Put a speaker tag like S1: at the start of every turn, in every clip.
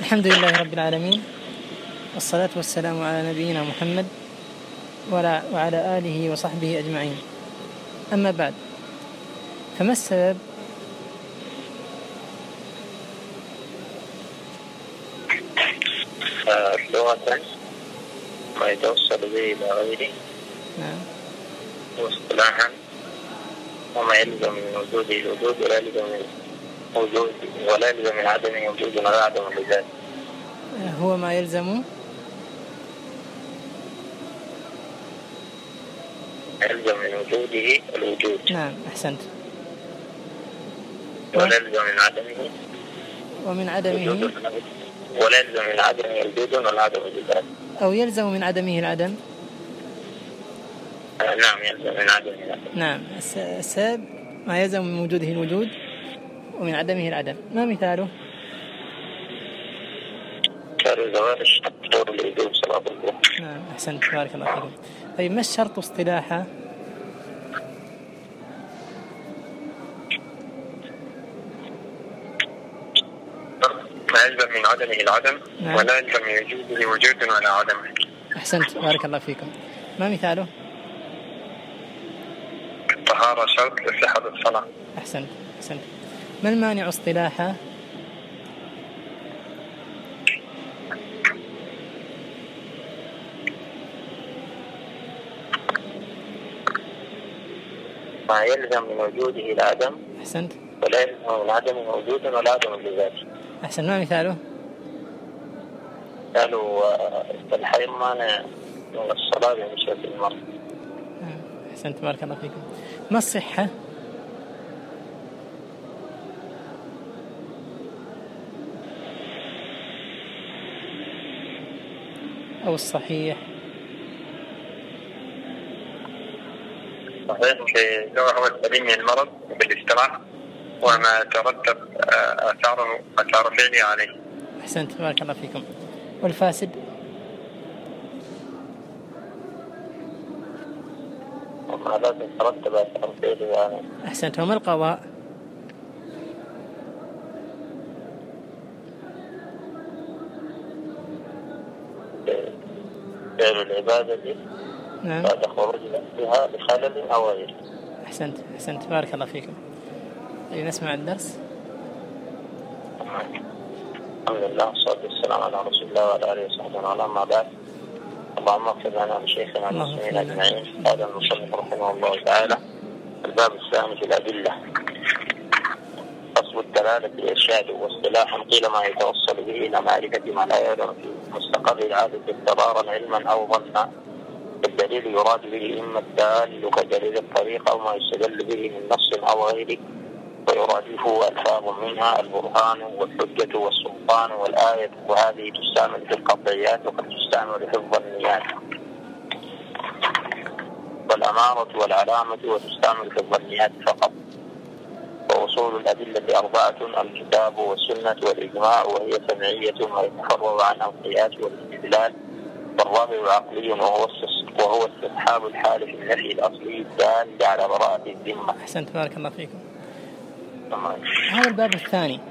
S1: الحمد لله رب العالمين، والصلاة والسلام على نبينا محمد وعلى آله وصحبه أجمعين. أما بعد، فما السبب
S2: لغة ما يتوصل به إلى غيره،
S1: نعم،
S2: واصطلاحا وما يلزم من وجوده الوجود ولا يلزم من عدمه وجود ولا عدم لذاته.
S1: هو ما يلزم
S2: من وجوده الوجود.
S1: نعم، أحسنت.
S2: ولا يلزم من عدمه
S1: ومن عدمه
S2: ولا يلزم من عدمه الوجود ولا عدم لذاته.
S1: أو يلزم من عدمه العدم.
S2: نعم، يلزم من عدمه العدم.
S1: نعم، السبب ما يلزم من وجوده الوجود ومن عدمه العدم. ما مثاله؟
S2: مثال زوال الشرط طول الوجود صلاة الظهر.
S1: نعم، أحسنت، بارك الله فيكم. طيب، ما الشرط اصطلاحا؟
S2: ما يلزم من عدمه العدم. نعم. ولا يلزم من وجوده وجود ولا عدم.
S1: أحسنت، بارك الله فيكم. ما مثاله؟
S2: الطهارة شرط لصحة الصلاة.
S1: أحسنت. ما المانع اصطلاحا؟
S2: ما يلزم من وجوده العدم.
S1: أحسنت.
S2: ولا يلزم من عدم وجود ولا عدم لذاته.
S1: أحسن. ما مثاله؟
S2: قالوا الحين مانع من الصلاة بمشيئة المرء.
S1: أحسنت، بارك الله فيكم. ما الصحة؟ أو الصحيح؟
S2: صحيح هو السليم من المرض بالاستراحة وما ترتب آثار فعله عليه.
S1: أحسنت، بارك الله فيكم. والفاسد؟
S2: وما لا تترتب آثار فعله عليه.
S1: أحسنت. وما القضاء؟
S2: فعل العبادة
S1: نعم.
S2: بعد خروج نفسها بخلل أو غيره.
S1: أحسنت، بارك الله فيكم. نسمع الدرس.
S2: الحمد لله والصلاة والسلام على رسول الله وعلى آله وصحبه. أما بعد، اللهم اغفر لنا ولشيخنا المسلمين أجمعين. قال المصنف رحمه الله تعالى: الباب الثاني في الأدلة. أصل الدلالة الإرشاد، واصطلاحا قيل ما يتوصل به إلى معرفة ما لا يعلم في مستقر العادة اضطرارا علما أو ظنا. الدليل يراد به إما الدال كدليل الطريق أو ما يستدل به من نص أو غيره، ويرادفه ألفاظ منها البرهان والحجة والسلطان والآية، وهذه تستعمل في القطعيات وقد تستعمل في الظنيات والأمارة والعلامة، وتستعمل في الظنيات فقط. وأصول الأدلة أربعة: الكتاب والسنة والإجماع، وهي سمعية ويتفرع عنها القياس والاستدلال. والرابع عقلي وهو استصحاب الحال في النفي الأصلي الدال على براءة الذمة.
S1: أحسنت، بارك الله فيكم. هذا الباب الثاني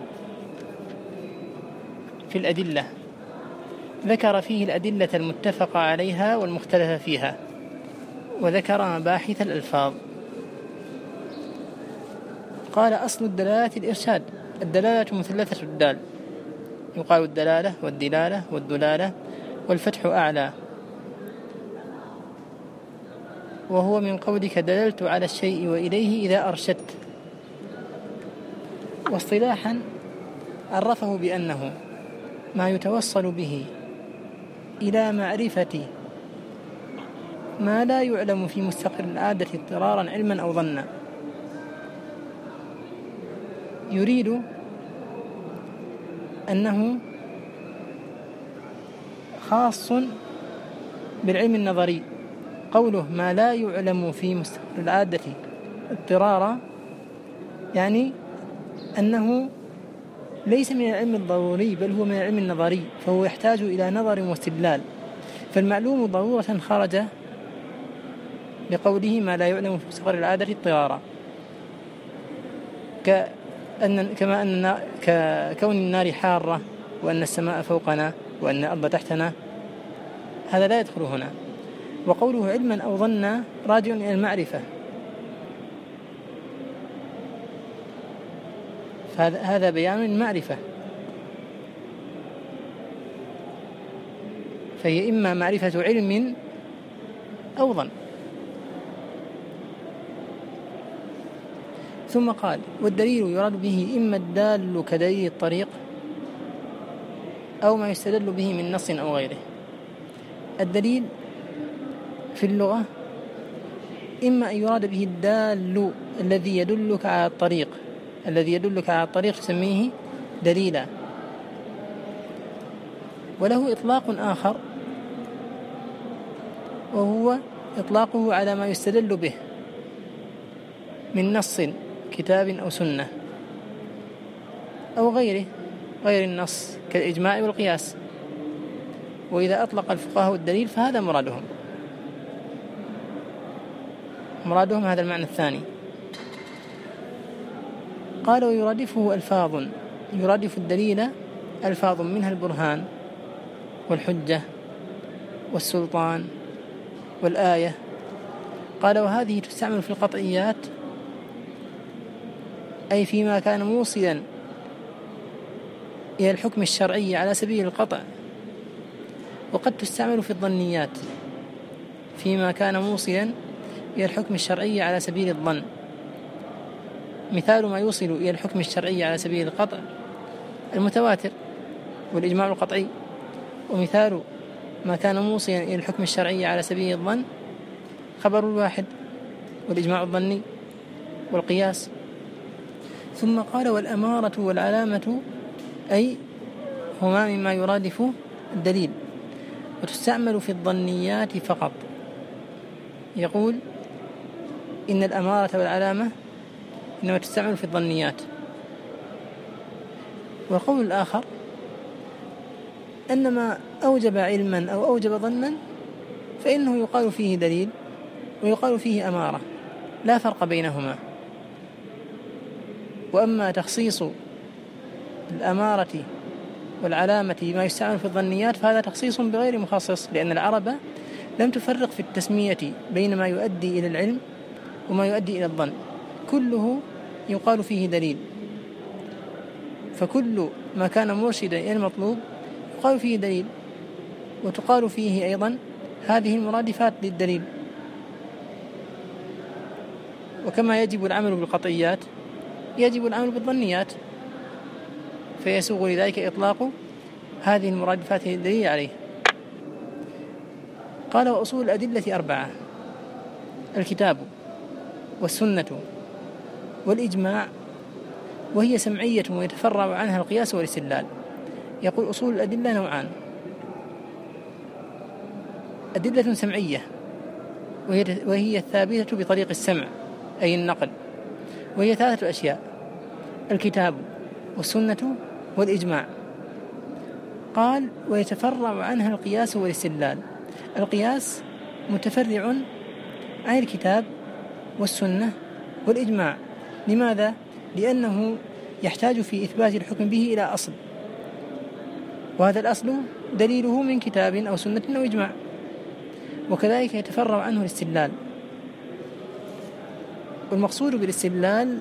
S1: في الأدلة، ذكر فيه الأدلة المتفق عليها والمختلف فيها، وذكر مباحث الألفاظ. قال: أصل الدلالة الإرشاد. الدلالة مثلثة الدال، يقال الدلالة والدلالة والدلالة، والفتح أعلى، وهو من قولك دللت على الشيء وإليه إذا أرشدت. واصطلاحا عرفه بأنه ما يتوصل به إلى معرفة ما لا يعلم في مستقر العادة اضطرارا علما أو ظنا. يريد أنه خاص بالعلم النظري. قوله ما لا يعلم في مستقر العادة اضطرارا يعني أنه ليس من العلم الضروري، بل هو من العلم النظري، فهو يحتاج إلى نظر واستدلال. فالمعلوم ضرورة خرج بقوله ما لا يعلم في مستقر العادة اضطرارا، كما أن كون النار حارة وأن السماء فوقنا وأن الأرض تحتنا، هذا لا يدخل هنا. وقوله علما أو ظنا راجع إلى المعرفة، فهذا بيان المعرفة، فهي إما معرفة علم أو ظن. ثم قال: والدليل يراد به إما الدال كدليل الطريق أو ما يستدل به من نص أو غيره. الدليل في اللغة إما أن يراد به الدال الذي يدلك على الطريق، الذي يدلك على الطريق تسميه دليلا. وله إطلاق آخر، وهو إطلاقه على ما يستدل به من نص كتاب أو سنة أو غيره، غير النص كالإجماع والقياس. وإذا أطلق الفقهاء الدليل فهذا مرادهم هذا المعنى الثاني. قال: ويرادفه ألفاظ، يرادف الدليل ألفاظ منها البرهان والحجة والسلطان والآية. قال: وهذه تستعمل في القطعيات، أي فيما كان موصلا إلى الحكم الشرعي على سبيل القطع، وقد تستعمل في الظنيات فيما كان موصلا إلى الحكم الشرعي على سبيل الظن. مثال ما يوصل إلى الحكم الشرعي على سبيل القطع المتواتر والإجماع القطعي، ومثال ما كان موصلا إلى الحكم الشرعي على سبيل الظن خبر الواحد والإجماع الظني والقياس. ثم قال: والأمارة والعلامة، أي هما مما يرادف الدليل، وتستعمل في الظنيات فقط. يقول: إن الأمارة والعلامة إنما تستعمل في الظنيات. والقول الآخر أن ما أوجب علما أو أوجب ظنا فإنه يقال فيه دليل ويقال فيه أمارة، لا فرق بينهما. وأما تخصيص الأمارة والعلامة ما يستعمل في الظنيات فهذا تخصيص بغير مخصص، لأن العرب لم تفرق في التسمية بين ما يؤدي إلى العلم وما يؤدي إلى الظن، كله يقال فيه دليل. فكل ما كان مرشدا إلى المطلوب يقال فيه دليل، وتقال فيه أيضا هذه المرادفات للدليل. وكما يجب العمل بالقطعيات يجب العمل بالظنيات، فيسوغ لذلك إطلاق هذه المرادفات للدليل عليه. قال: وأصول الأدلة 4: الكتاب والسنة والإجماع، وهي سمعية ويتفرع عنها القياس والاستدلال. يقول: أصول الأدلة نوعان: أدلة سمعية وهي الثابتة بطريق السمع أي النقل، وهي 3 أشياء: الكتاب والسنة والإجماع. قال: ويتفرع عنها القياس والاستدلال. القياس متفرع عن الكتاب والسنة والإجماع. لماذا؟ لأنه يحتاج في إثبات الحكم به إلى أصل، وهذا الأصل دليله من كتاب أو سنة أو إجماع. وكذلك يتفرع عنه الاستدلال. والمقصود بالاستدلال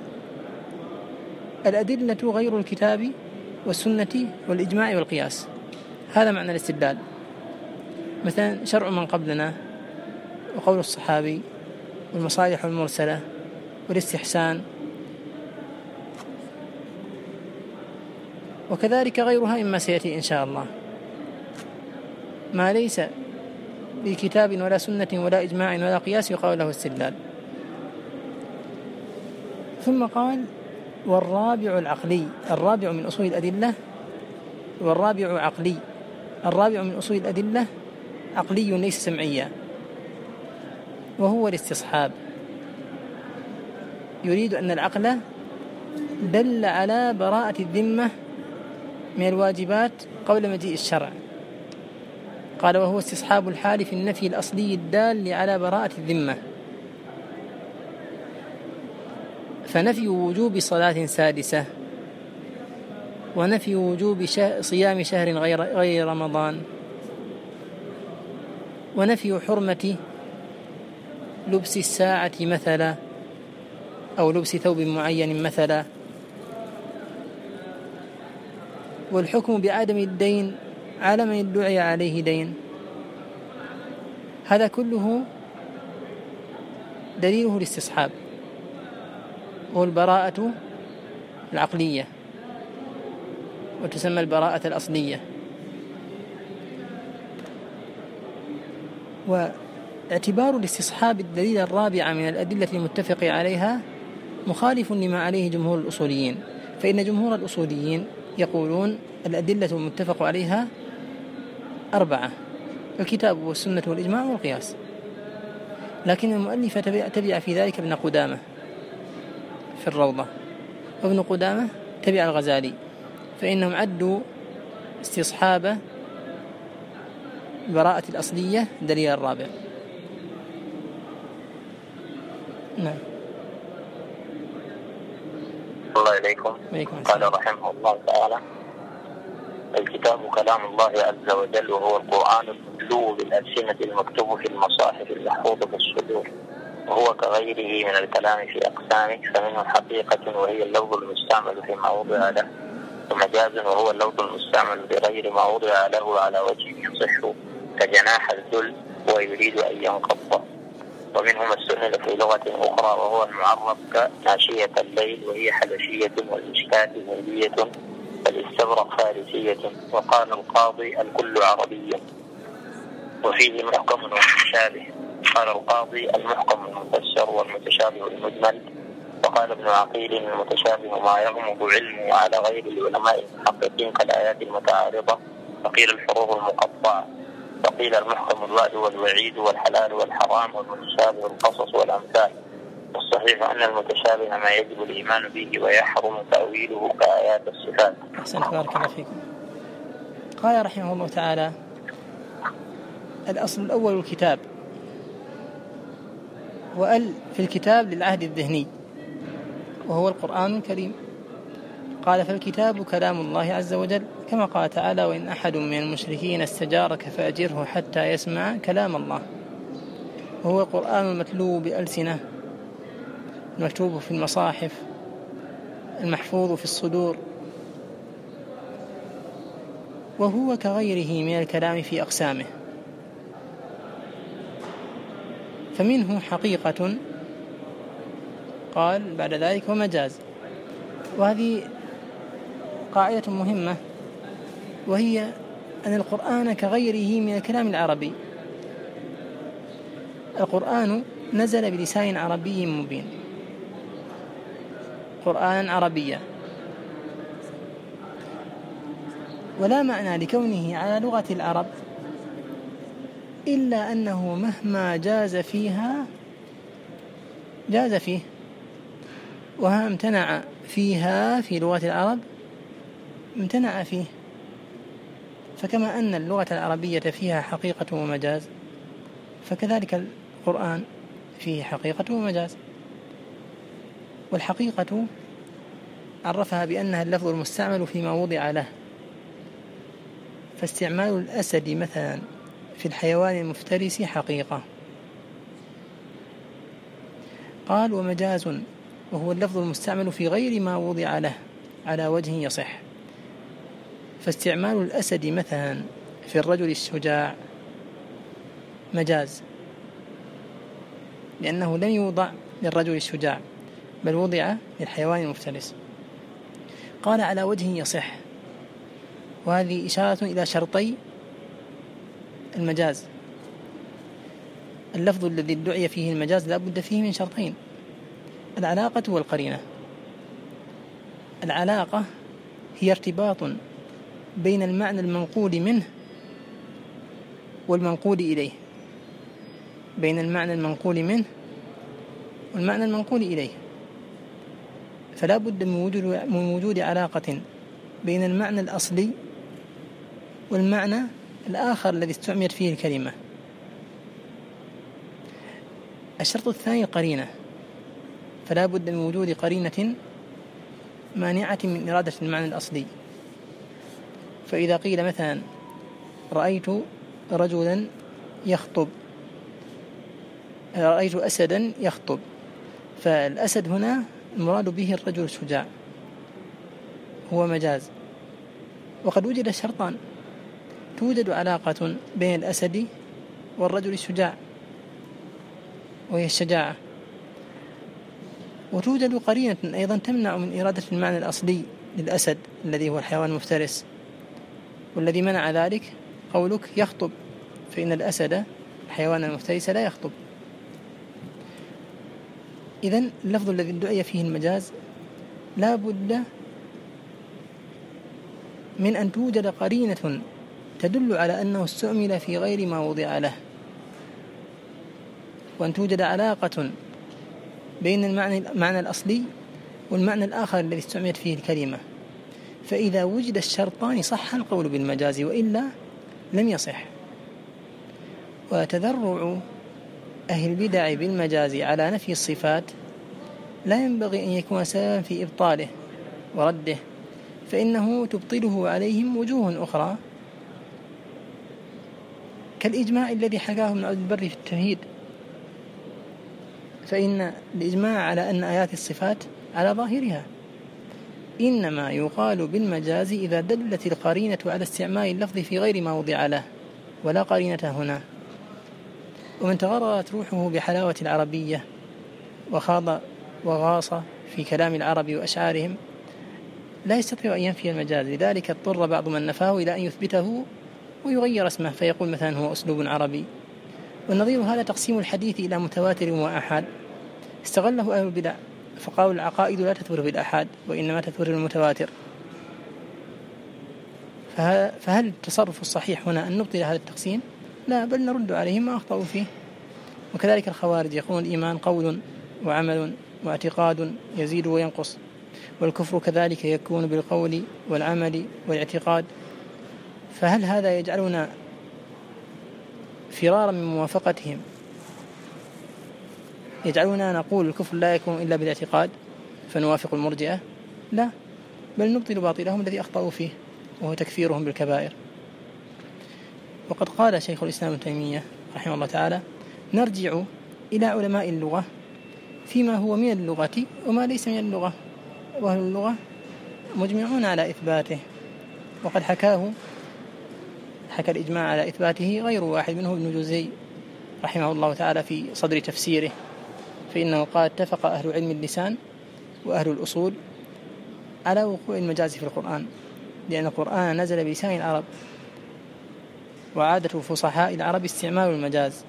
S1: الأدلة غير الكتاب والسنة والإجماع والقياس، هذا معنى الاستدلال. مثلا شرع من قبلنا، وقول الصحابي، والمصالح المرسلة، والاستحسان، وكذلك غيرها مما سيأتي إن شاء الله. ما ليس بكتاب ولا سنة ولا إجماع ولا قياس يقال له استدلال. ثم قال: والرابع العقلي. الرابع من أصول الأدلة، والرابع عقلي. الرابع من أصول الأدلة عقلي ليس سمعيا، وهو الاستصحاب. يريد أن العقل دل على براءة الذمة من الواجبات قبل مجيء الشرع. قال: وهو استصحاب الحال في النفي الأصلي الدال على براءة الذمة. فنفي وجوب صلاة سادسة ونفي وجوب صيام شهر غير رمضان، ونفي حرمة لبس الساعة مثلا أو لبس ثوب معين مثلا، والحكم بعدم الدين على من ادعي عليه دين. هذا كله دليله الاستصحاب، والبراءة العقلية، وتسمى البراءة الأصلية. واعتبار الاستصحاب الدليل الرابع من الأدلة المتفق عليها مخالف لما عليه جمهور الأصوليين، فإن جمهور الأصوليين يقولون الأدلة المتفق عليها 4: الكتاب والسنة والإجماع والقياس. لكن المؤلف تبع في ذلك ابن قدامة في الروضة، وابن قدامة تبع الغزالي، فإنهم عدوا استصحاب البراءة الأصلية دليل الرابع. نعم.
S2: الله إليكم. قال رحمه الله تعالى: الكتاب كلام الله عز وجل، وهو القرآن المتلو بالألسنة المكتوب في المصاحف المحفوظة في الصدور، وهو كغيره من الكلام في أقسامه، فمنه حقيقة وهي اللفظ المستعمل فيما وضع له، ومجاز وهو اللفظ المستعمل بغير ما وضع له على وجه يصح، كجناح الذل ويريد أن ينقض. ومنهما السنة في لغة أخرى وهو المعرب كناشية الليل، وهي حبشية، والمشكاة هندية، والاستبرق فارسية. وقال القاضي: الكل عربي. وفيه محكم ومتشابه. قال القاضي: المحكم المفسر، والمتشابه المجمل. وقال ابن عقيل: المتشابه ما يغمض علمه على غير العلماء المحققين كالآيات المتعارضة. وقيل الحروف المقطعة. وقيل المحكم الوعد والوعيد والحلال والحرام، والمتشابه القصص والأمثال. والصحيح أن المتشابه ما يجب الإيمان به ويحرم تأويله كآيات الصفات.
S1: أحسنت، بارك الله فيكم. قال رحمه الله تعالى: الأصل الأول الكتاب، وأل في الكتاب للعهد الذهني، وهو القرآن الكريم. قال: فالكتاب كلام الله عز وجل، كما قال تعالى: وإن أحد من المشركين استجارك فأجره حتى يسمع كلام الله. وهو القرآن المتلو بألسنة، المكتوب في المصاحف، المحفوظ في الصدور، وهو كغيره من الكلام في أقسامه، فمنه حقيقة، قال بعد ذلك ومجاز. وهذه قاعدة مهمة، وهي أن القرآن كغيره من الكلام العربي. القرآن نزل بلسان عربي مبين، قرآنا عربيا، ولا معنى لكونه على لغة العرب إلا أنه مهما جاز فيه، وها امتنع فيها في لغة العرب امتنع فيه. فكما أن اللغة العربية فيها حقيقة ومجاز، فكذلك القرآن فيه حقيقة ومجاز. والحقيقة عرفها بأنها اللفظ المستعمل فيما وضع له، فاستعمال الأسد مثلا في الحيوان المفترس حقيقة. قال: ومجاز وهو اللفظ المستعمل في غير ما وضع له على وجه يصح، فاستعمال الأسد مثلا في الرجل الشجاع مجاز، لأنه لم يوضع للرجل الشجاع بل وضع للحيوان المفترس. قال: على وجه يصح، وهذه إشارة إلى شرطي المجاز. اللفظ الذي ادعي فيه المجاز لا بد فيه من شرطين: العلاقة والقرينة. العلاقة هي ارتباط بين المعنى المنقول منه والمنقول إليه، بين المعنى المنقول منه والمعنى المنقول إليه، فلا بد من وجود علاقة بين المعنى الأصلي والمعنى الآخر الذي استعملت فيه الكلمة. الشرط الثاني القرينة، فلا بد من وجود قرينة مانعة من إرادة المعنى الأصلي. فإذا قيل مثلا رأيت رجلا يخطب، رأيت أسدا يخطب، فالأسد هنا المراد به الرجل الشجاع، هو مجاز. وقد وجد شرطان، توجد علاقة بين الأسد والرجل الشجاع وهي الشجاعة، وتوجد قرينة أيضا تمنع من إرادة المعنى الأصلي للأسد الذي هو الحيوان المفترس، والذي منع ذلك قولك يخطب، فإن الأسد الحيوان المفترس لا يخطب. إذن اللفظ الذي ادعي فيه المجاز لا بد من أن توجد قرينة تدل على أنه استعمل في غير ما وضع له، وأن توجد علاقة بين المعنى الأصلي والمعنى الآخر الذي استعملت فيه الكلمة. فإذا وجد الشرطان صح القول بالمجاز، وإلا لم يصح. وتذرع أهل البدع بالمجاز على نفي الصفات لا ينبغي أن يكون سببا في إبطاله ورده، فإنه تبطله عليهم وجوه أخرى، كالإجماع الذي حكاه ابن عبد البر في التمهيد، فإن الإجماع على أن آيات الصفات على ظاهرها، إنما يقال بالمجاز إذا دلت القرينة على استعمال اللفظ في غير ما وضع له، ولا قرينة هنا. ومن تغررت روحه بحلاوة العربية وخاض وغاص في كلام العرب وأشعارهم لا يستطيع أن ينفي المجاز، لذلك اضطر بعض من نفاه إلى أن يثبته ويغير اسمه، فيقول مثلا هو أسلوب عربي. والنظير هذا تقسيم الحديث إلى متواتر وأحاد، استغله أهل البدع فقالوا العقائد لا تثبت بالأحاد وإنما تثبت بالمتواتر. فهل التصرف الصحيح هنا أن نبطل هذا التقسيم؟ لا، بل نرد عليهم ما أخطأوا فيه. وكذلك الخوارج يقولون الإيمان قول وعمل واعتقاد يزيد وينقص، والكفر كذلك يكون بالقول والعمل والاعتقاد. فهل هذا يجعلنا فرارا من موافقتهم، يجعلنا نقول الكفر لا يكون إلا بالاعتقاد فنوافق المرجئة؟ لا، بل نبطل باطلهم الذي أخطأوا فيه، وهو تكفيرهم بالكبائر. وقد قال شيخ الإسلام ابن تيمية رحمه الله تعالى: نرجع إلى علماء اللغة فيما هو من اللغة وما ليس من اللغة، وأهل اللغة مجمعون على إثباته. وقد حكى الإجماع على إثباته غير واحد منه ابن جوزي رحمه الله تعالى في صدر تفسيره، فإنه قال: اتفق أهل علم اللسان وأهل الأصول على وقوع المجاز في القرآن، لأن القرآن نزل بلسان العرب، وعادة فصحاء العرب استعمال المجاز،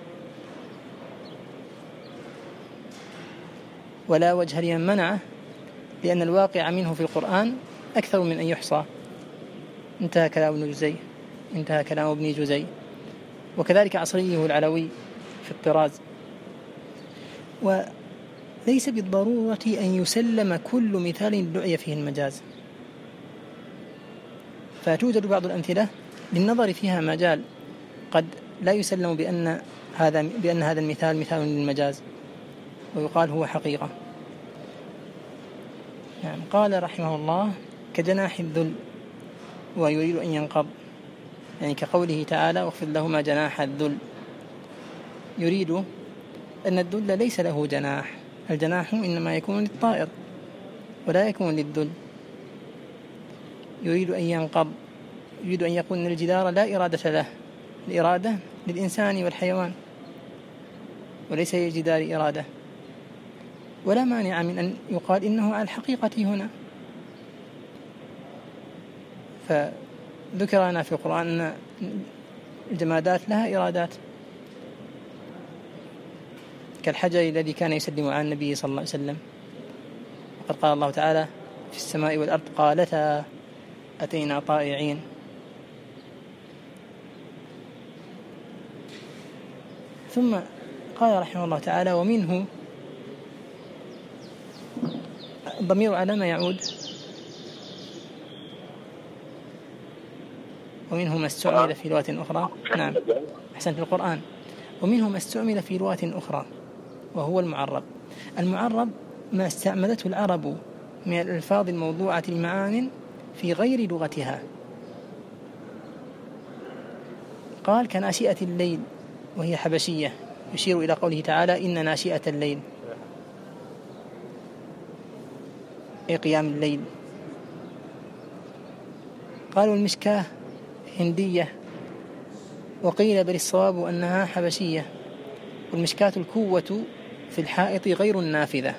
S1: ولا وجه لمن منعه، لأن الواقع منه في القرآن أكثر من أن يحصى. انتهى كلام ابن جوزي، انتهى كلام ابن جوزي. وكذلك عصريه العلوي في الطراز. وليس بالضرورة أن يسلم كل مثال دعي فيه المجاز، فتوجد بعض الأمثلة للنظر فيها مجال قد لا يسلم بأن هذا المثال مثال للمجاز ويقال هو حقيقة. يعني قال رحمه الله: كجناح الذل ويريد أن ينقض، يعني كقوله تعالى: واخفض لهما جناح الذل، يريد أن الذل ليس له جناح، الجناح إنما يكون للطائر ولا يكون للذل. يريد أن ينقض، يريد أن يقول أن الجدار لا إرادة له، الإرادة للإنسان والحيوان وليس للجدار إرادة. ولا مانع من أن يقال إنه على الحقيقة هنا. فذكر لنا في القرآن أن الجمادات لها إرادات، كالحجر الذي كان يسلم على النبي صلى الله عليه وسلم، وقد قال الله تعالى: في السماء والأرض قالتا أتينا طائعين. ثم قال رحمه الله تعالى: ومنه، الضمير على ما يعود؟ ومنه ما استعمل في لغة أخرى. نعم، أحسنت، في القرآن. ومنه ما استعمل في لغة أخرى وهو المعرب. المعرب ما استعملته العرب من الألفاظ الموضوعة لمعان في غير لغتها، قال كناشئة الليل، وهي حبشية، يشير إلى قوله تعالى إن ناشئة الليل أي قيام الليل. قالوا المشكاة هندية، وقيل بل الصواب أنها حبشية. والمشكاة الكوة في الحائط غير النافذة،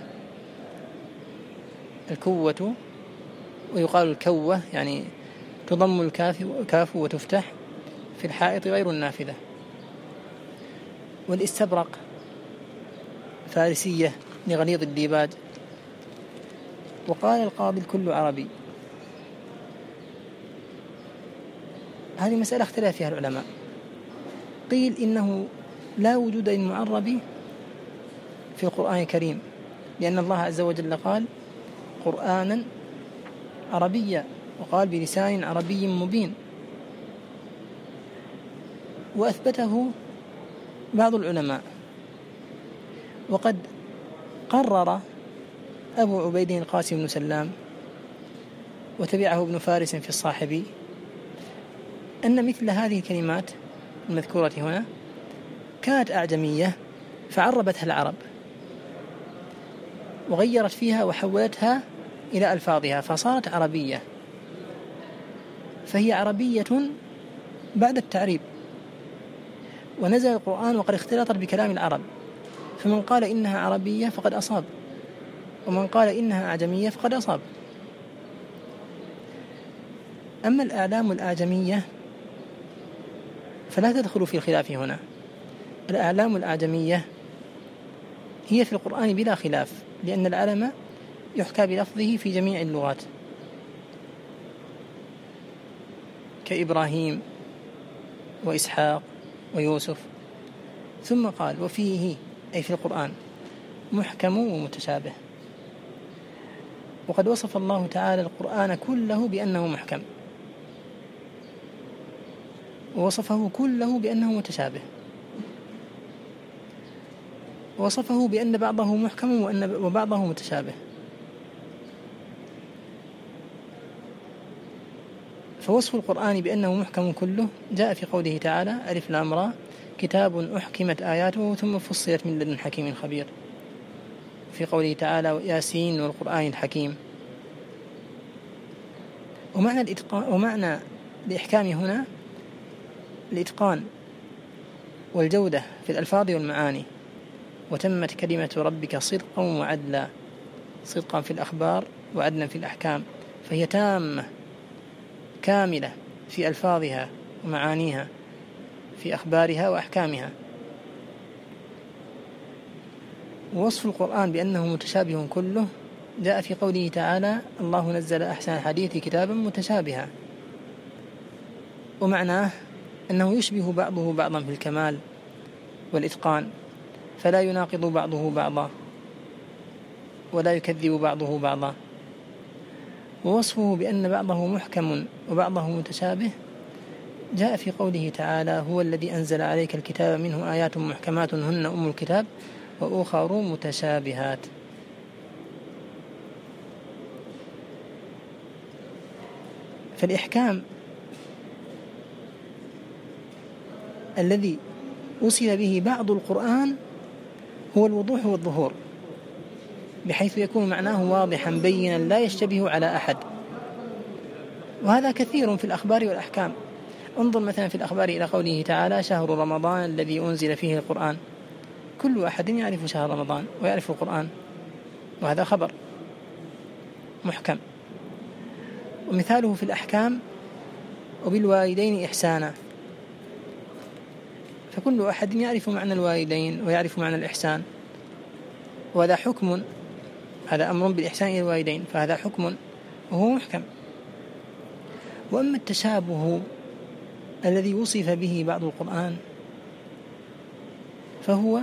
S1: الكوة، ويقال الكوة يعني تضم الكاف وتفتح، في الحائط غير النافذة. والاستبرق فارسية لغليظ الديباج. وقال القاضي الكل عربي. هذه مسألة اختلف فيها العلماء. قيل إنه لا وجود للمعرب في القرآن الكريم، لأن الله عز وجل قال قرآنا عربيا، وقال بلسان عربي مبين. وأثبته بعض العلماء، وقد قرر أبو عبيد القاسم بن سلام وتبعه ابن فارس في الصاحبي أن مثل هذه الكلمات المذكورة هنا كانت أعجمية فعربتها العرب وغيرت فيها وحولتها إلى ألفاظها فصارت عربية، فهي عربية بعد التعريب. ونزل القرآن وقد اختلطت بكلام العرب، فمن قال إنها عربية فقد أصاب، ومن قال إنها أعجمية فقد أصاب. أما الأعلام الأعجمية فلا تدخل في الخلاف هنا. الأعلام الأعجمية هي في القرآن بلا خلاف، لأن العلم يحكى بلفظه في جميع اللغات، كإبراهيم وإسحاق ويوسف. ثم قال وفيه أي في القرآن محكم ومتشابه. وقد وصف الله تعالى القرآن كله بأنه محكم، ووصفه كله بأنه متشابه، ووصفه بأن بعضه محكم وبعضه متشابه. فوصف القرآن بأنه محكم كله جاء في قوله تعالى ألف لام را كتاب أحكمت آياته ثم فصلت من لدن حكيم خبير. في قوله تعالى ياسين والقرآن الحكيم. ومعنى الإحكام هنا الإتقان والجودة في الألفاظ والمعاني. وتمت كلمة ربك صدقا وعدلا، صدقا في الأخبار وعدلا في الأحكام، فهي تامة كاملة في ألفاظها ومعانيها، في أخبارها وأحكامها. ووصف القرآن بأنه متشابه كله جاء في قوله تعالى الله نزل أحسن الحديث كتابا متشابها. ومعناه أنه يشبه بعضه بعضا في الكمال والإتقان، فلا يناقض بعضه بعضا ولا يكذب بعضه بعضا. ووصفه بأن بعضه محكم وبعضه متشابه جاء في قوله تعالى هو الذي أنزل عليك الكتاب منه آيات محكمات هن أم الكتاب وأخر متشابهات. فالإحكام الذي وصف به بعض القرآن هو الوضوح والظهور، بحيث يكون معناه واضحا بينا لا يشتبه على أحد. وهذا كثير في الأخبار والأحكام. انظر مثلا في الأخبار إلى قوله تعالى شهر رمضان الذي أنزل فيه القرآن، كل أحد يعرف شهر رمضان ويعرف القرآن، وهذا خبر محكم. ومثاله في الأحكام وبالوالدين إحسانا، فكل أحد يعرف معنى الوالدين ويعرف معنى الإحسان، وهذا حكم، هذا أمر بالإحسان إلى الوالدين، فهذا حكم وهو محكم. وأما التشابه الذي وصف به بعض القرآن فهو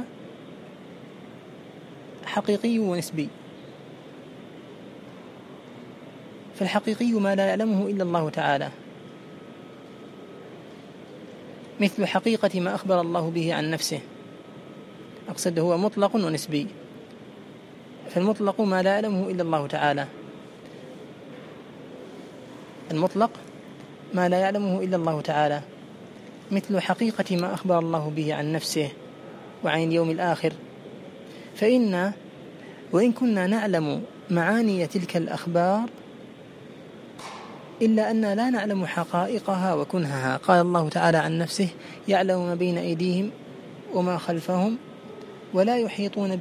S1: حقيقي ونسبي. فالحقيقي ما لا يعلمه إلا الله تعالى، مثل حقيقة ما أخبر الله به عن نفسه، أقصد هو مطلق ونسبي. فالمطلق ما لا يعلمه إلا الله تعالى، المطلق ما لا يعلمه إلا الله تعالى، مثل حقيقة ما أخبر الله به عن نفسه وعن اليوم الآخر، فإن وإن كنا نعلم معاني تلك الأخبار إلا أن لا نعلم حقائقها وكنهها. قال الله تعالى عن نفسه: يعلم ما بين أيديهم وما خلفهم ولا يحيطون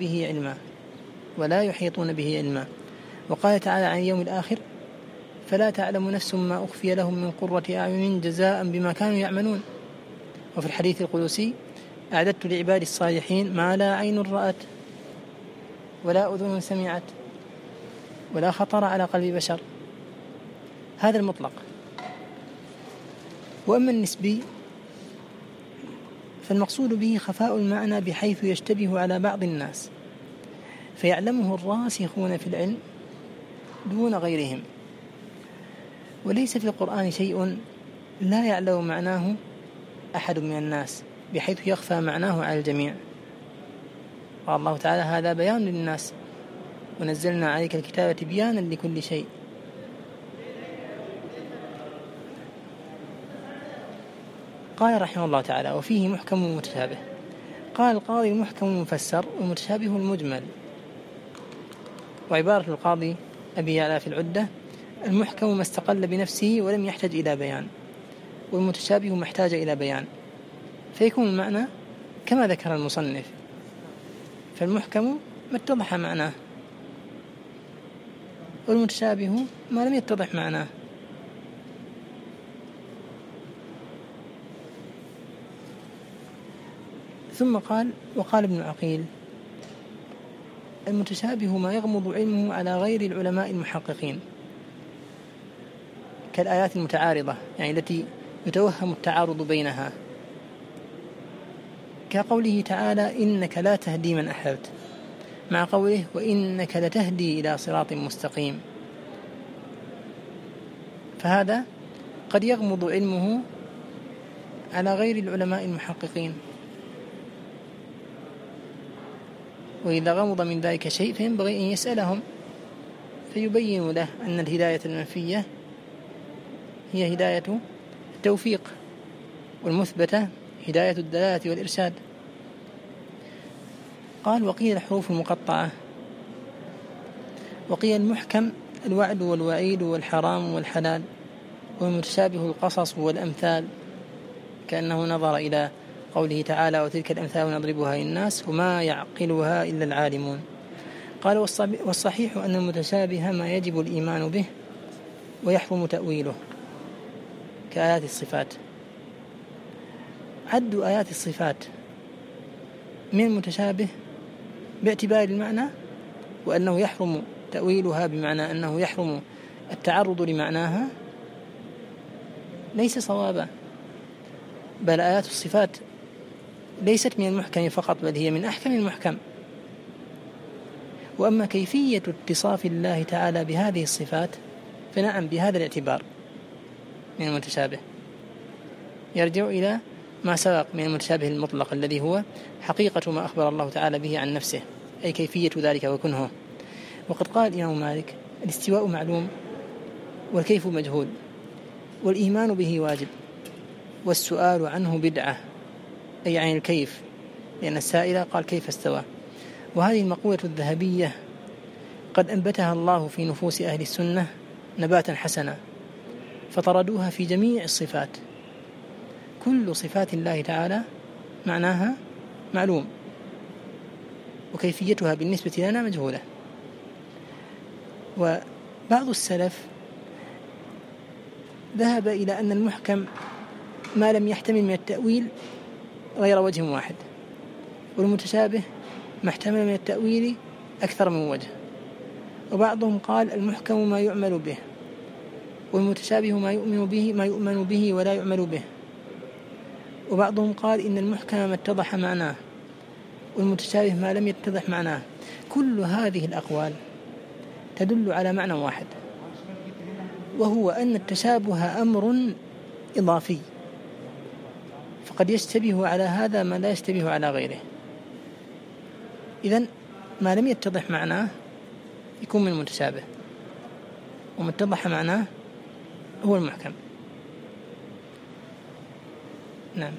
S1: به علما. وقال تعالى عن اليوم الآخر: فلا تعلم نفس ما أخفي لهم من قرة أعين جزاء بما كانوا يعملون. وفي الحديث القدسي: أعددت لعبادي الصالحين ما لا عين رأت ولا أذن سمعت ولا خطر على قلب بشر. هذا المطلق. وأما النسبي فالمقصود به خفاء المعنى بحيث يشتبه على بعض الناس فيعلمه الراسخون في العلم دون غيرهم. وليس في القرآن شيء لا يعلم معناه أحد من الناس بحيث يخفى معناه على الجميع. قال الله تعالى: هذا بيان للناس ونزلنا عليك الكتاب تبيانا لكل شيء. قال رحمه الله تعالى: وفيه محكم ومتشابه. قال القاضي: المحكم المفسر والمتشابه المجمل. وعبارة القاضي أبي يعلى في العدة: المحكم ما استقل بنفسه ولم يحتاج إلى بيان، والمتشابه ما احتاج إلى بيان، فيكون المعنى كما ذكر المصنف. فالمحكم ما اتضح معناه، والمتشابه ما لم يتضح معناه. ثم قال: وقال ابن عقيل: المتشابه ما يغمض علمه على غير العلماء المحققين، كالآيات المتعارضة يعني التي يتوهم التعارض بينها، كقوله تعالى: إنك لا تهدي من أحببت، مع قوله: وإنك لتهدي إلى صراط مستقيم. فهذا قد يغمض علمه على غير العلماء المحققين، وإذا غمض من ذلك شيء فينبغي أن يسألهم فيبين له أن الهداية المنفية هي هداية التوفيق، والمثبتة هداية الدلالة والإرشاد. قال: وقيل الحروف المقطعة. وقيل المحكم الوعد والوعيد والحرام والحلال، والمتشابه القصص والأمثال، كأنه نظر إلى قوله تعالى: وتلك الأمثال نضربها للناس وما يعقلها إلا العالمون. قال: والصحيح أن المتشابه ما يجب الإيمان به ويحرم تأويله، كآيات الصفات. عد آيات الصفات من المتشابه باعتبار المعنى، وأنه يحرم تأويلها بمعنى أنه يحرم التعرض لمعناها، ليس صوابا، بل آيات الصفات ليست من المحكم فقط، بل هي من أحكم المحكم. وأما كيفية اتصاف الله تعالى بهذه الصفات فنعم بهذا الاعتبار من المتشابه، يرجع إلى ما سبق من المتشابه المطلق الذي هو حقيقة ما أخبر الله تعالى به عن نفسه، أي كيفية ذلك وكنه. وقد قال الإمام مالك: الاستواء معلوم والكيف مجهول، والإيمان به واجب، والسؤال عنه بدعة، أي عن الكيف، لأن السائل قال: كيف استوى. وهذه المقولة الذهبية قد أنبتها الله في نفوس أهل السنة نباتا حسنا، فطردوها في جميع الصفات. كل صفات الله تعالى معناها معلوم، وكيفيتها بالنسبة لنا مجهولة. وبعض السلف ذهب إلى أن المحكم ما لم يحتمل من التأويل غير وجه واحد، والمتشابه ما احتمل من التأويل أكثر من وجه. وبعضهم قال: المحكم ما يعمل به، والمتشابه ما يؤمن به ولا يعمل به. وبعضهم قال: إن المحكم ما اتضح معناه، والمتشابه ما لم يتضح معناه. كل هذه الأقوال تدل على معنى واحد، وهو أن التشابه أمر إضافي، فقد يشتبه على هذا ما لا يشتبه على غيره. إذن ما لم يتضح معناه يكون من المتشابه، وما اتضح معناه هو المحكم. نعم.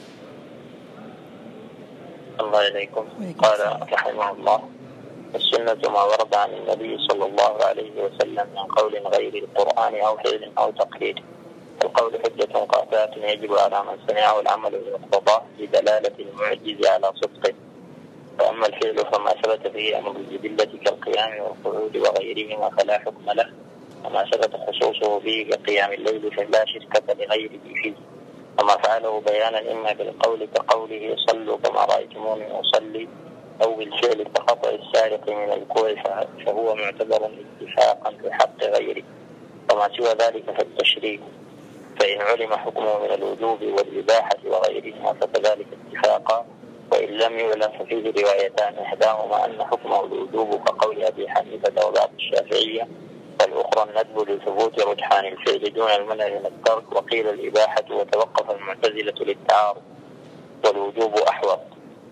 S2: الله إليكم. قال رحمه الله: السنة ما ورد عن النبي صلى الله عليه وسلم من قول غير القرآن أو فعل أو تقرير. القول حجة قاطعة يجب على من سمعه العمل بمقتضاه لدلالة المعجز على صدقه. وأما الفعل فما ثبت فيه أمر الجبلة كالقيام والقعود وغيرهما فلا حكم له، وما ثبت خصوصه فيه كقيام الليل فلا شركة لغيره فيه. وما فعله بيانا إما بالقول كقوله صلوا كما رأيتموني أصلي، أو بالفعل كخطأ السارق من الكوع فهو معتبر اتفاقا في حق غيره. وما سوى ذلك فالتشريك، فإن علم حكمه من الوجوب والإباحة وغيرهما فكذلك اتفاقا، وإن لم يعلم ففيه روايتان: إحداهما أن حكمه الوجوب كقول أبي حنيفة وبعض الشافعية، والأخرى الندب لثبوت رجحان الفعل دون المنع من الترك، وقيل الإباحة وتوقف المعتزلة للتعارض، والوجوب أحوط.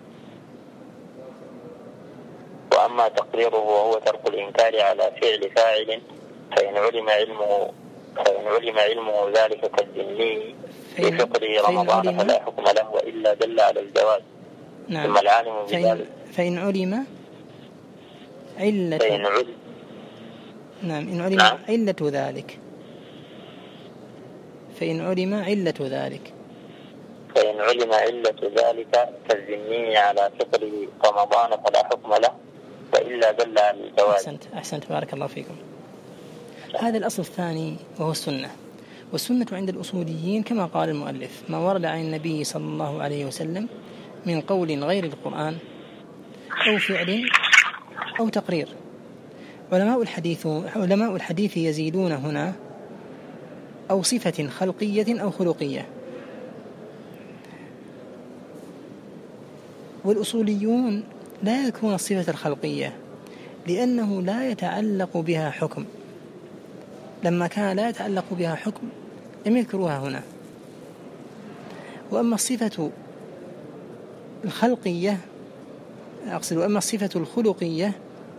S2: وأما تقريره وهو ترك الإنكار على فعل فاعل فإن علم علمه ذلك كالذمي في فقره رمضان فلا حكم له وإلا دل على الجواز.
S1: نعم.
S2: ثم العالم بذلك
S1: فإن علم علة نعم. إن علم
S2: نعم.
S1: علة ذلك فإن علم علة ذلك
S2: كالذمي على فقره رمضان فلا حكم له وإلا دل على الجواز.
S1: أحسنت بارك الله فيكم. هذا الأصل الثاني وهو السنة. والسنة عند الأصوليين كما قال المؤلف ما ورد عن النبي صلى الله عليه وسلم من قول غير القرآن أو فعل أو تقرير. علماء الحديث يزيدون هنا أو صفة خلقية أو خلقية، والأصوليون لا يذكرون الصفة الخلقية لأنه لا يتعلق بها حكم. لما كان لا يتعلق بها حكم لم يذكروها هنا. وأما الصفة الخلقية وأما الصفة الخلقية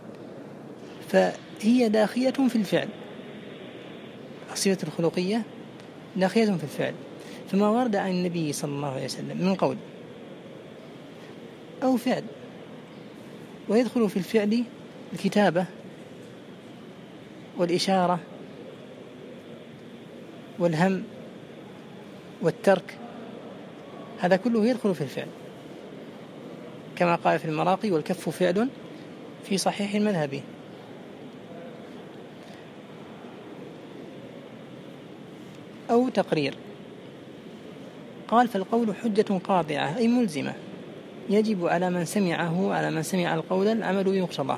S1: فهي داخلة في الفعل. الصفة الخلقية داخلة في الفعل، فما ورد عن النبي صلى الله عليه وسلم من قول أو فعل، ويدخل في الفعل الكتابة والإشارة والهم والترك، هذا كله يدخل في الفعل كما قال في المراقي: والكف فعل في صحيح المذهب. أو تقرير. قال: فالقول حجة قاطعة أي ملزمة يجب على من سمع القول العمل بمقتضاه.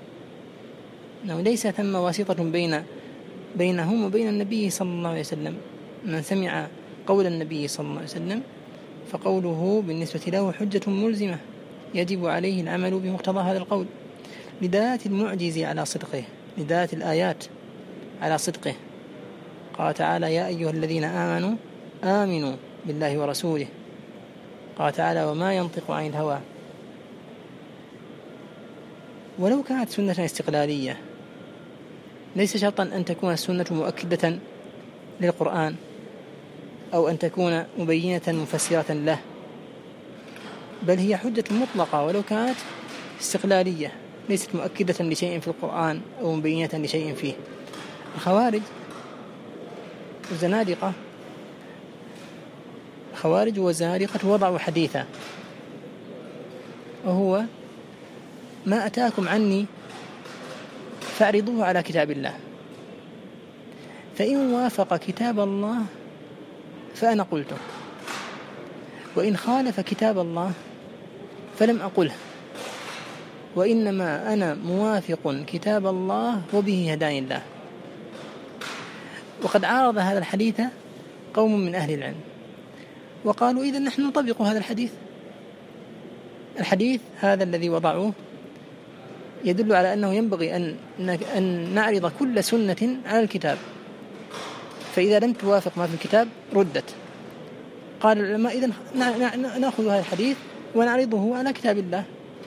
S1: ليس ثم واسطة بينهم وبين النبي صلى الله عليه وسلم. من سمع قول النبي صلى الله عليه وسلم فقوله بالنسبة له حجة ملزمة يجب عليه العمل بمقتضى هذا القول لدلالة المعجز على صدقه، لدلالة الآيات على صدقه. قال تعالى: يا أيها الذين آمنوا آمنوا بالله ورسوله. قال تعالى: وما ينطق عن الهوى. ولو كانت سنة استقلالية ليس شرطا أن تكون السنة مؤكدة للقرآن أو أن تكون مبينة مفسرة له، بل هي حجة مطلقة ولو كانت استقلالية ليست مؤكدة لشيء في القرآن أو مبينة لشيء فيه. الخوارج والزنادقة وضعوا حديثا، وهو: ما أتاكم عني فاعرضوه على كتاب الله، فإن وافق كتاب الله فأنا قلته، وإن خالف كتاب الله فلم أقله، وإنما أنا موافق كتاب الله وبه هداني الله. وقد عارض هذا الحديث قوم من أهل العلم وقالوا: إذا نحن نطبق هذا الحديث هذا الذي وضعوه يدل على أنه ينبغي أن نعرض كل سنة على الكتاب، فإذا لم توافق ما في الكتاب ردت. قال العلماء: إذن نأخذ هذا الحديث ونعرضه على كتاب الله.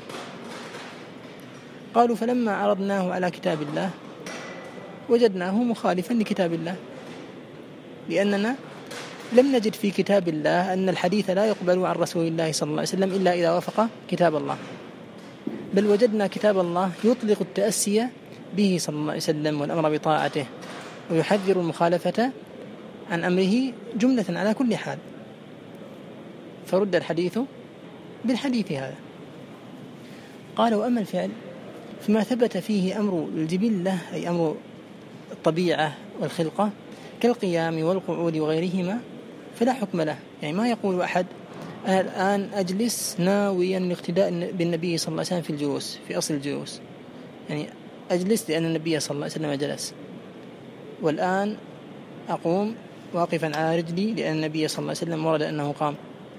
S1: قالوا: فلما عرضناه على كتاب الله وجدناه مخالفا لكتاب الله، لأننا لم نجد في كتاب الله أن الحديث لا يقبل عن رسول الله صلى الله عليه وسلم إلا إذا وافق كتاب الله، بل وجدنا كتاب الله يطلق التأسي به صلى الله عليه وسلم والأمر بطاعته، ويحذر المخالفة عن أمره جملة على كل حال، فرد الحديث بالحديث هذا. قال: وأما الفعل فيما ثبت فيه أمر الجبلة أي أمر الطبيعة والخلقة كالقيام والقعود وغيرهما فلا حكم له. يعني ما يقول أحد أنا الآن أجلس ناويا الاقتداء بالنبي صلى الله عليه وسلم في الجلوس، في أصل الجلوس، يعني أجلس لأن النبي صلى الله عليه وسلم جلس، والآن أقوم واقفا على رجلي لأن النبي صلى الله عليه وسلم ورد أنه قام.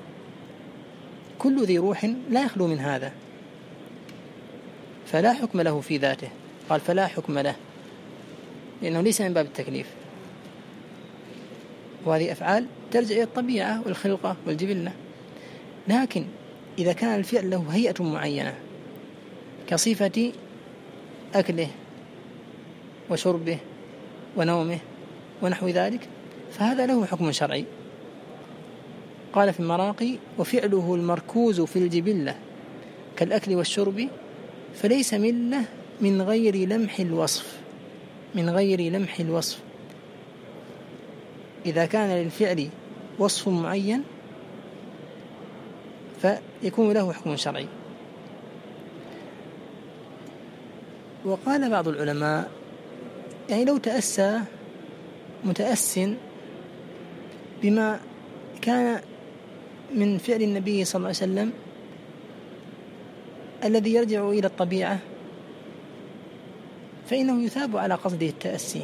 S1: كل ذي روح لا يخلو من هذا، فلا حكم له في ذاته. قال: فلا حكم له لأنه ليس من باب التكليف، وهذه أفعال ترجع إلى الطبيعة والخلقة والجبلة. لكن إذا كان الفعل له هيئة معينة كصفة أكله وشربه ونومه ونحو ذلك فهذا له حكم شرعي. قال في المراقي: وفعله المركوز في الجبلة كالأكل والشرب فليس منه من غير لمح الوصف، من غير لمح الوصف. إذا كان للفعل وصف معين فيكون له حكم شرعي. وقال بعض العلماء: يعني لو تأسى متأس بما كان من فعل النبي صلى الله عليه وسلم الذي يرجع إلى الطبيعة فإنه يثاب على قصده التأسي،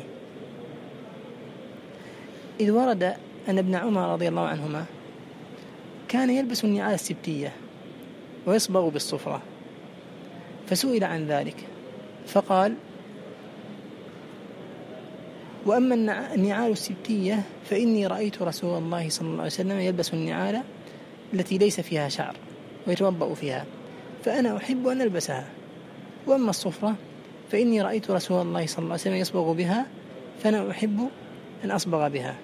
S1: إذ ورد أن ابن عمر رضي الله عنهما كان يلبس النعال السبتية ويصبغ بالصفرة، فسئل عن ذلك فقال: وأما النعال السبتية فإني رأيت رسول الله صلى الله عليه وسلم يلبس النعال التي ليس فيها شعر ويتوضأ فيها، فأنا أحب أن ألبسها. وأما الصفرة فإني رأيت رسول الله صلى الله عليه وسلم يصبغ بها، فأنا أحب أن أصبغ بها.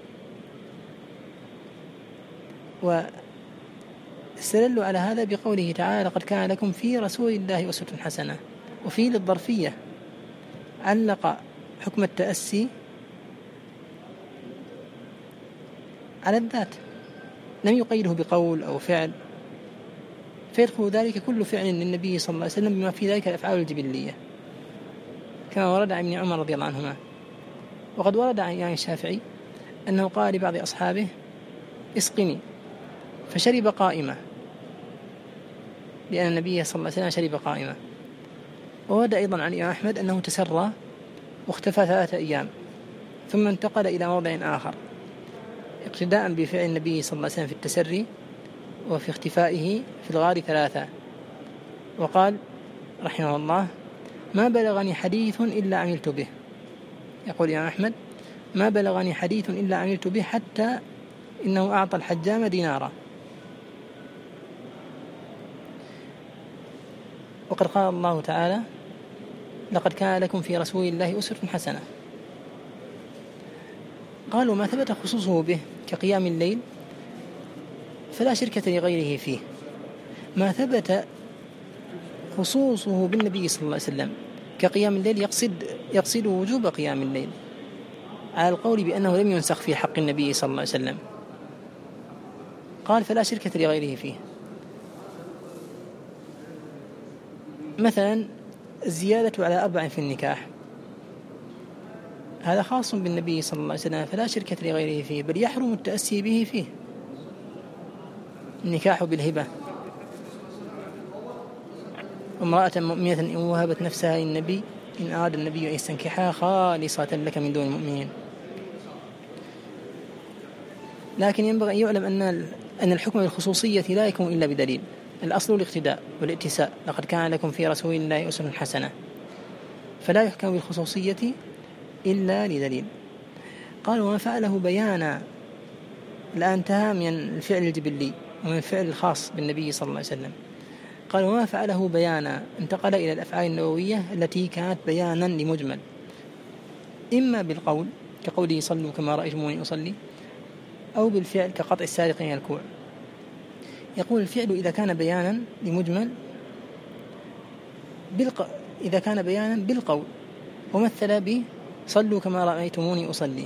S1: واستدلوا على هذا بقوله تعالى: لقد كان لكم في رسول الله أسوة حسنة. وفي للظرفية علق حكم التأسي على الذات، لم يقيده بقول أو فعل، فيدخل ذلك كل فعل للنبي صلى الله عليه وسلم بما في ذلك الأفعال الجبلية، كما ورد عن ابن عمر رضي الله عنهما. وقد ورد عن الإمام الشافعي أنه قال لبعض أصحابه: اسقني، فشرب قائمة، لأن النبي صلى الله عليه وسلم شرب قائمة. وورد أيضا عن الإمام أحمد أنه تسرى واختفى 3 أيام ثم انتقل إلى موضع آخر اقتداء بفعل النبي صلى الله عليه وسلم في التسري وفي اختفائه في الغار 3. وقال رحمه الله: ما بلغني حديث إلا عملت به. يقول الإمام أحمد: ما بلغني حديث إلا عملت به حتى إنه أعطى الحجام دينارا. وقد قال الله تعالى: لقد كان لكم في رسول الله أسوة حسنة. قالوا: ما ثبت خصوصه به كقيام الليل فلا شركة لغيره فيه. ما ثبت خصوصه بالنبي صلى الله عليه وسلم كقيام الليل يقصد وجوب قيام الليل على القول بأنه لم ينسخ في حق النبي صلى الله عليه وسلم. قال: فلا شركة لغيره فيه. مثلا الزيادة على 4 في النكاح، هذا خاص بالنبي صلى الله عليه وسلم فلا شركة لغيره فيه، بل يحرم التأسي به فيه. النكاح بالهبة: امرأة مؤمنة إن وهبت نفسها للنبي إن أراد النبي أن يستنكحها خالصة لك من دون المؤمنين. لكن ينبغي أن يعلم أن الحكم بالخصوصية لا يكون إلا بدليل. الأصل الاقتداء والاتساء، لقد كان لكم في رسول الله أسوة حسنة، فلا يحكم بالخصوصية إلا لدليل. قال: وما فعله بيانا، الآن انتهى من الفعل الجبلي ومن الفعل الخاص بالنبي صلى الله عليه وسلم. قال: وما فعله بيانا انتقل إلى الأفعال النووية التي كانت بيانا لمجمل، إما بالقول كقوله: صلوا كما رأيتموني أصلي، أو بالفعل كقطع السارق من الكوع. يقول الفعل إذا كان بيانا لمجمل إذا كان بيانا بالقول ومثل به صلوا كما رأيتموني أصلي.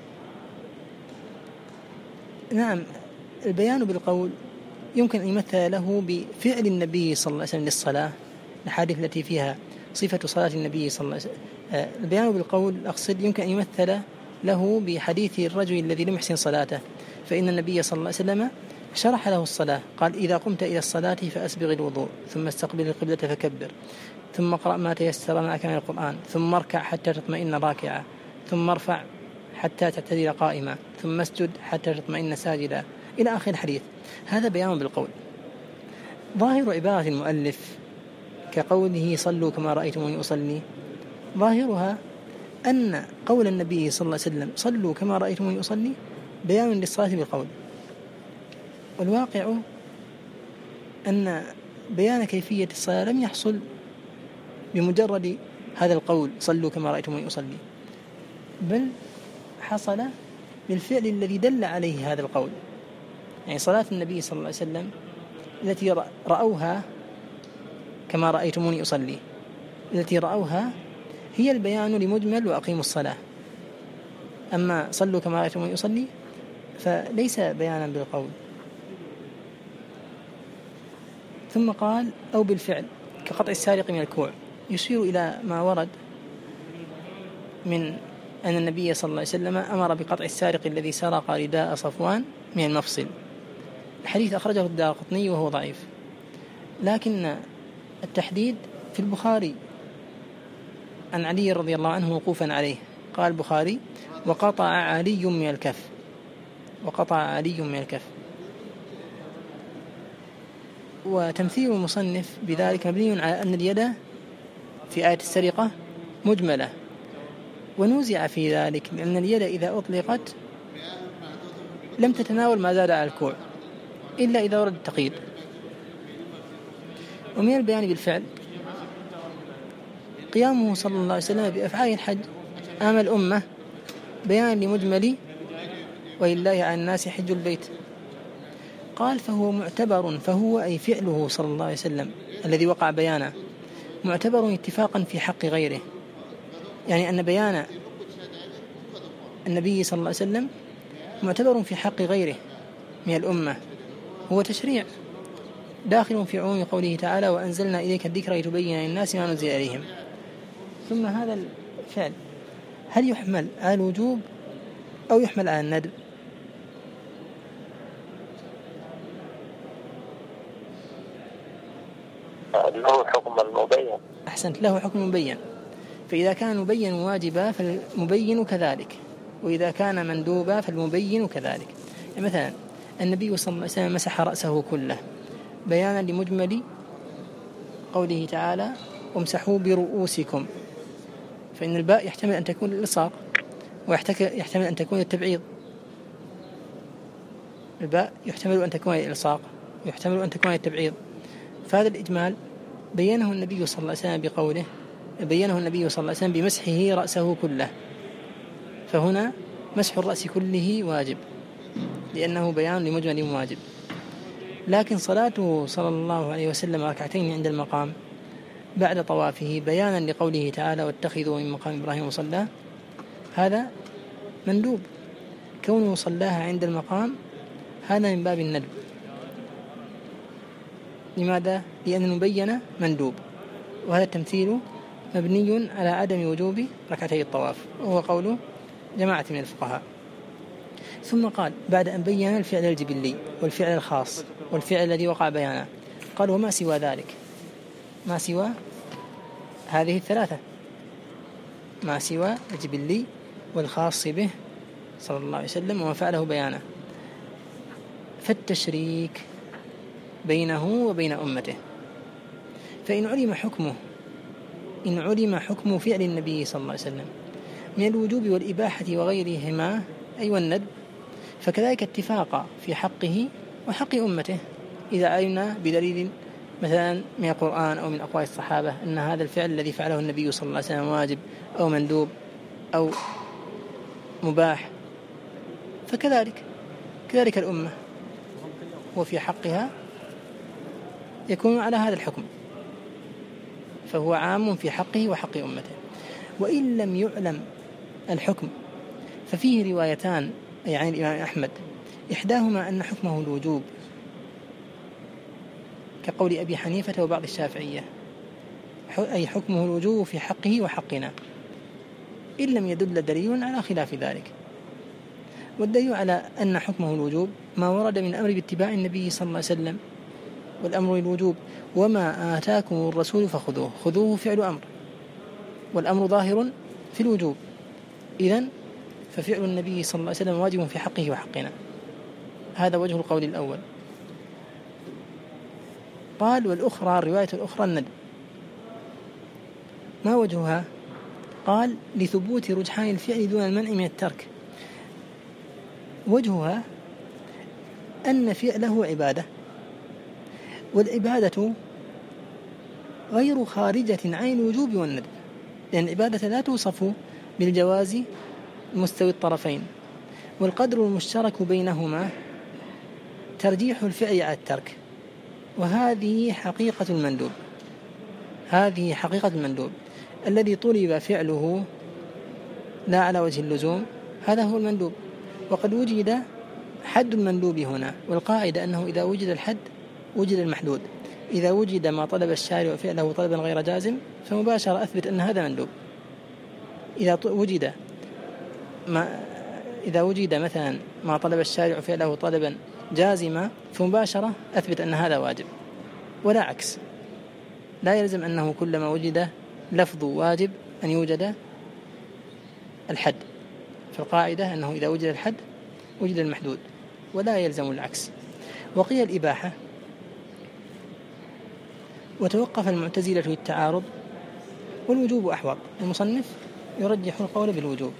S1: نعم، البيان بالقول يمكن أن يمثل له بفعل النبي صلى الله عليه وسلم للصلاة، الحديث التي فيها صفة صلاة النبي صلى الله عليه وسلم. البيان بالقول أقصد يمكن أن يمثل له بحديث الرجل الذي لم يحسن صلاته، فإن النبي صلى الله عليه وسلم شرح له الصلاة، قال إذا قمت إلى الصلاة فأسبغ الوضوء، ثم استقبل القبلة فكبر، ثم اقرأ ما تيسر معك من القرآن، ثم اركع حتى تطمئن راكعا، ثم ارفع حتى تعتدل قائما، ثم اسجد حتى تطمئن ساجدا، إلى آخر الحديث. هذا بيان بالقول. ظاهر عبارة المؤلف كقوله صلوا كما رأيتموني أصلي، ظاهرها أن قول النبي صلى الله عليه وسلم صلوا كما رأيتموني أصلي بيان للصلاة بالقول، والواقع أن بيان كيفية الصلاة لم يحصل بمجرد هذا القول صلوا كما رأيتموني أصلي، بل حصل بالفعل الذي دل عليه هذا القول. يعني صلاة النبي صلى الله عليه وسلم التي رأوها كما رأيتموني أصلي، التي رأوها هي البيان لمجمل وأقيموا الصلاة. أما صلوا كما رأيتموني أصلي فليس بيانا بالقول. ثم قال أو بالفعل كقطع السارق من الكوع، يشير إلى ما ورد من أن النبي صلى الله عليه وسلم أمر بقطع السارق الذي سرق رداء صفوان من المفصل. الحديث أخرجه الدارقطني وهو ضعيف، لكن التحديد في البخاري عن علي رضي الله عنه موقوفا عليه. قال البخاري وقطع علي من الكف، وقطع علي من الكف. وتمثيل المصنف بذلك مبني على أن اليد في آية السرقة مجملة، ونوزع في ذلك لأن اليد إذا أطلقت لم تتناول ما زاد على الكوع إلا إذا ورد التقييد. ومن البيان بالفعل قيامه صلى الله عليه وسلم بأفعال الحج أمام الأمة بيان لمجمل ولله على الناس حج البيت. قال فهو معتبر، فهو أي فعله صلى الله عليه وسلم الذي وقع بيانه معتبر اتفاقا في حق غيره، يعني أن بيان النبي صلى الله عليه وسلم معتبر في حق غيره من الأمة، هو تشريع داخل في عموم قوله تعالى وأنزلنا إليك الذكر لتبين للناس ما نزل إليهم. ثم هذا الفعل هل يحمل على الوجوب أو يحمل على الندب؟
S2: له حكم المبين.
S1: أحسنت، له حكم مبين. فإذا كان مبين واجبا فالمبين كذلك، وإذا كان مندوبا فالمبين كذلك. يعني مثلا النبي صلى الله عليه وسلم مسح رأسه كله بيانا لمجمل قوله تعالى وامسحوا برؤوسكم، فإن الباء يحتمل أن تكون الإلصاق ويحتمل أن تكون التبعيض. الباء يحتمل أن تكون الإلصاق ويحتمل أن تكون التبعيض. فهذا الإجمال بينه النبي صلى الله عليه وسلم بقوله، بينه النبي صلى الله عليه وسلم بمسحه رأسه كله، فهنا مسح الرأس كله واجب لأنه بيان لمجمل واجب. لكن صلاته صلى الله عليه وسلم ركعتين عند المقام بعد طوافه بيانا لقوله تعالى واتخذوا من مقام إبراهيم مصلى، هذا مندوب. كونه صلاها عند المقام هذا من باب الندب. لماذا؟ لأن المبين مندوب، وهذا التمثيل مبني على عدم وجوب ركعتي الطواف، وهو قول جماعة من الفقهاء. ثم قال بعد أن بين الفعل الجبلي والفعل الخاص والفعل الذي وقع بيانه، قال وما سوى ذلك، ما سوى هذه الثلاثة، ما سوى الجبلي والخاص به صلى الله عليه وسلم وما فعله بيانه، فالتشريك بينه وبين أمته. فإن علم حكم فعل النبي صلى الله عليه وسلم من الوجوب والإباحة وغيرهما أي والندب، فكذلك اتفاق في حقه وحق أمته إذا علمنا بدليل مثلا من القرآن أو من أقوال الصحابة أن هذا الفعل الذي فعله النبي صلى الله عليه وسلم واجب أو مندوب أو مباح، فكذلك كذلك الأمة وفي حقها يكون على هذا الحكم، فهو عام في حقه وحق أمته. وإن لم يعلم الحكم ففيه روايتان أي عن الإمام أحمد، إحداهما أن حكمه الوجوب كقول أبي حنيفة وبعض الشافعية، أي حكمه الوجوب في حقه وحقنا، إن لم يدل دليل على خلاف ذلك. والدليل على أن حكمه الوجوب ما ورد من أمر باتباع النبي صلى الله عليه وسلم، والأمر الوجوب وما آتاكم الرسول فخذوه، خذوه فعل أمر، والأمر ظاهر في الوجوب، إذن ففعل النبي صلى الله عليه وسلم واجب في حقه وحقنا. هذا وجه القول الأول. قال والأخرى الرواية الأخرى الندب. ما وجهها؟ قال لثبوت رجحان الفعل دون المنع من الترك. وجهها أن فعله عبادة، والعبادة غير خارجة عن الوجوب والندب، لأن العبادة لا توصف بالجواز مستوي الطرفين، والقدر المشترك بينهما ترجيح الفعل على الترك، وهذه حقيقة المندوب. هذه حقيقة المندوب الذي طلب فعله لا على وجه اللزوم، هذا هو المندوب. وقد وجد حد المندوب هنا، والقاعدة أنه إذا وجد الحد وجد المحدود. إذا وجد ما طلب الشارع فعله طلبا غير جازم فمباشرة أثبت أن هذا مندوب. إذا وجد مثلا ما طلب الشارع فعله طلبا جازما فمباشرة أثبت أن هذا واجب، ولا عكس. لا يلزم أنه كلما وجد لفظ واجب أن يوجد الحد، فالقاعدة أنه إذا وجد الحد وجد المحدود، ولا يلزم العكس. وقيل الإباحة، وتوقف المعتزلة للتعارض، والوجوب أحوط. المصنف يرجح القول بالوجوب.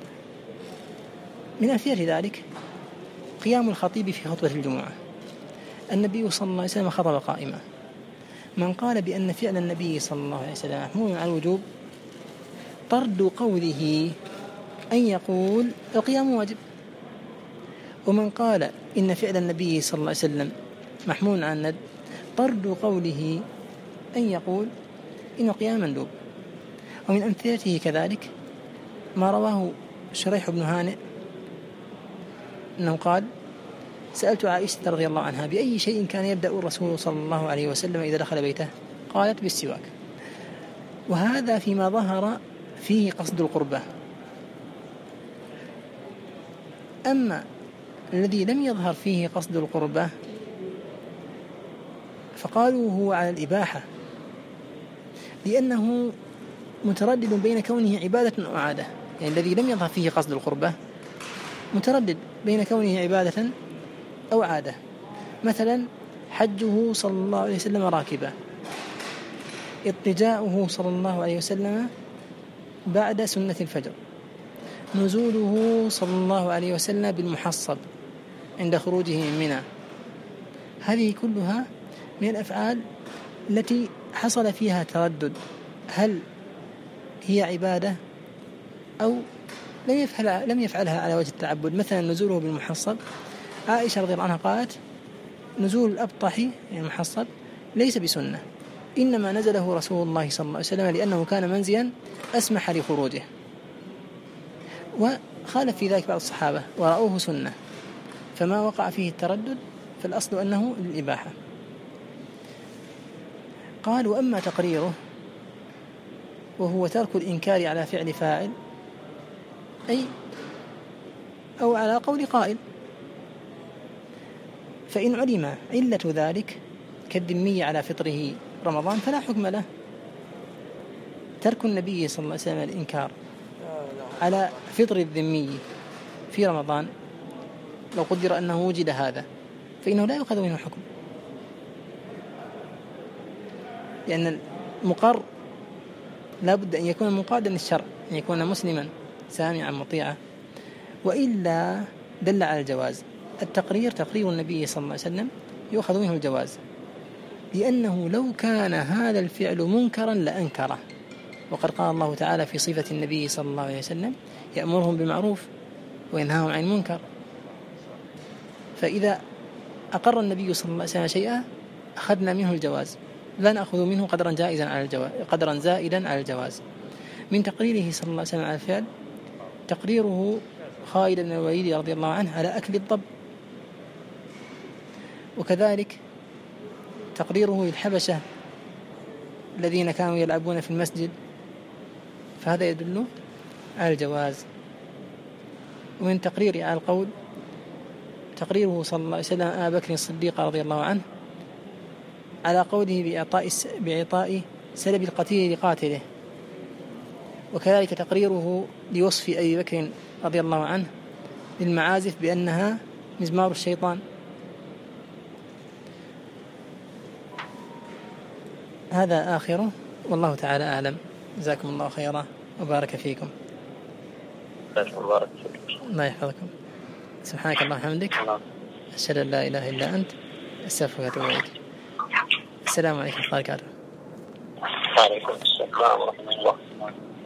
S1: من أمثلة ذلك قيام الخطيب في خطبة الجمعة. النبي صلى الله عليه وسلم خطب قائما. من قال بأن فعل النبي صلى الله عليه وسلم محمول على الوجوب طرد قوله أن يقول القيام واجب. ومن قال إن فعل النبي صلى الله عليه وسلم محمول على الندب طرد قوله أن يقول إن القيام مندوب. ومن أمثلته كذلك ما رواه شريح بن هانئ أنه قال سألت عائشة رضي الله عنها بأي شيء كان يبدأ الرسول صلى الله عليه وسلم إذا دخل بيته؟ قالت بالسواك. وهذا فيما ظهر فيه قصد القربة. أما الذي لم يظهر فيه قصد القربة فقالوا هو على الإباحة، لأنه متردد بين كونه عبادة أو عادة. يعني الذي لم يظهر فيه قصد القربة متردد بين كونه عبادة أو عادة. مثلا حجه صلى الله عليه وسلم راكبا، اضطجاؤه صلى الله عليه وسلم بعد سنة الفجر، نزوله صلى الله عليه وسلم بالمحصب عند خروجه من منى. هذه كلها من الأفعال التي حصل فيها تردد، هل هي عبادة أو لم يفعلها على وجه التعبد. مثلا نزوله بالمحصب، عائشة رضي الله عنها قالت نزول الأبطح يعني المحصب ليس بسنة، إنما نزله رسول الله صلى الله عليه وسلم لأنه كان منزلا أسمح لخروجه، وخالف في ذلك بعض الصحابة ورأوه سنة، فما وقع فيه التردد فالأصل أنه للإباحة. قال وأما تقريره وهو ترك الإنكار على فعل فاعل أو على قول قائل، فإن علم علة ذلك كالذمي على فطره رمضان فلا حكم له. ترك النبي صلى الله عليه وسلم الإنكار على فطر الذمي في رمضان لو قدر أنه وجد هذا فإنه لا يؤخذ منه حكم، لأن المقر لا بد أن يكون مقادا للشرع، أن يكون مسلما سامعا مطيعا، وإلا دل على الجواز. التقرير تقرير النبي صلى الله عليه وسلم يؤخذ منه الجواز، لأنه لو كان هذا الفعل منكرا لأنكره. وقد قال الله تعالى في صفة النبي صلى الله عليه وسلم يأمرهم بالمعروف وينهاهم عن المنكر. فإذا أقر النبي صلى الله عليه وسلم شيئا أخذنا منه الجواز، لا نأخذ منه قدرا زائدا على الجواز. من تقريره صلى الله عليه وسلم على الفعل تقريره خالد بن الوليد رضي الله عنه على أكل الضب، وكذلك تقريره للحبشة الذين كانوا يلعبون في المسجد، فهذا يدل على الجواز. ومن تقرير على القول تقريره صلى الله عليه وسلم أبا بكر الصديق رضي الله عنه على قوله بإعطاء سلب القتيل لقاتله، وكذلك تقريره لوصف أبي بكر رضي الله عنه للمعازف بأنها مزمار الشيطان. هذا آخره، والله تعالى أعلم. جزاكم الله خيرا وبارك فيكم. الله يحفظكم. سبحانك اللهم وبحمدك، أشهد أن لا إله إلا أنت، أستغفرك وأتوب إليك. السلام عليكم ورحمة الله وبركاته.
S2: وعليكم السلام ورحمة الله.